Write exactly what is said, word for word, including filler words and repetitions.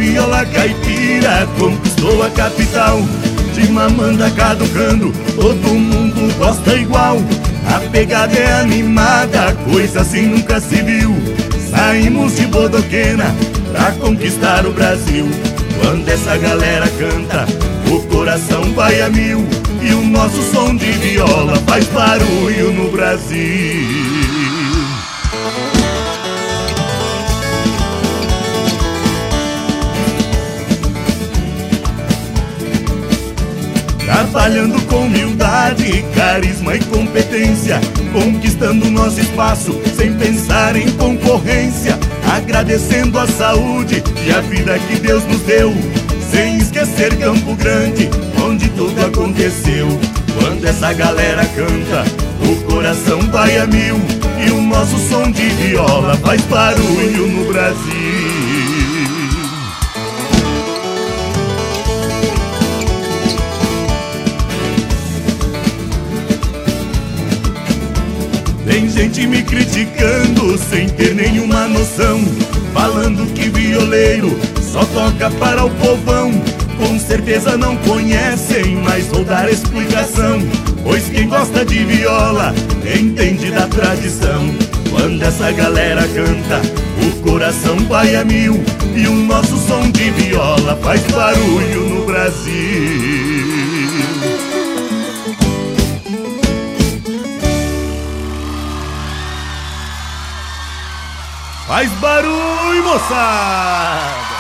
viola caipira conquistou a capital. De mamanda caducando, todo mundo gosta igual. A pegada é animada, coisa assim nunca se viu. Saímos de Bodoquena pra conquistar o Brasil. Quando essa galera canta, o coração vai a mil. E o nosso som de viola faz barulho no Brasil. Trabalhando com humildade, carisma e competência, conquistando nosso espaço sem pensar em concorrência. Agradecendo a saúde e a vida que Deus nos deu, sem esquecer Campo Grande, onde tudo aconteceu. Quando essa galera canta, o coração vai a mil. E o nosso som de viola faz barulho no Brasil. Tem gente me criticando sem ter nenhuma noção, falando que violeiro só toca para o povão. Com certeza não conhecem, mas vou dar explicação, pois quem gosta de viola entende da tradição. Quando essa galera canta, o coração vai a mil. E o nosso som de viola faz barulho no Brasil. Faz barulho, moçada!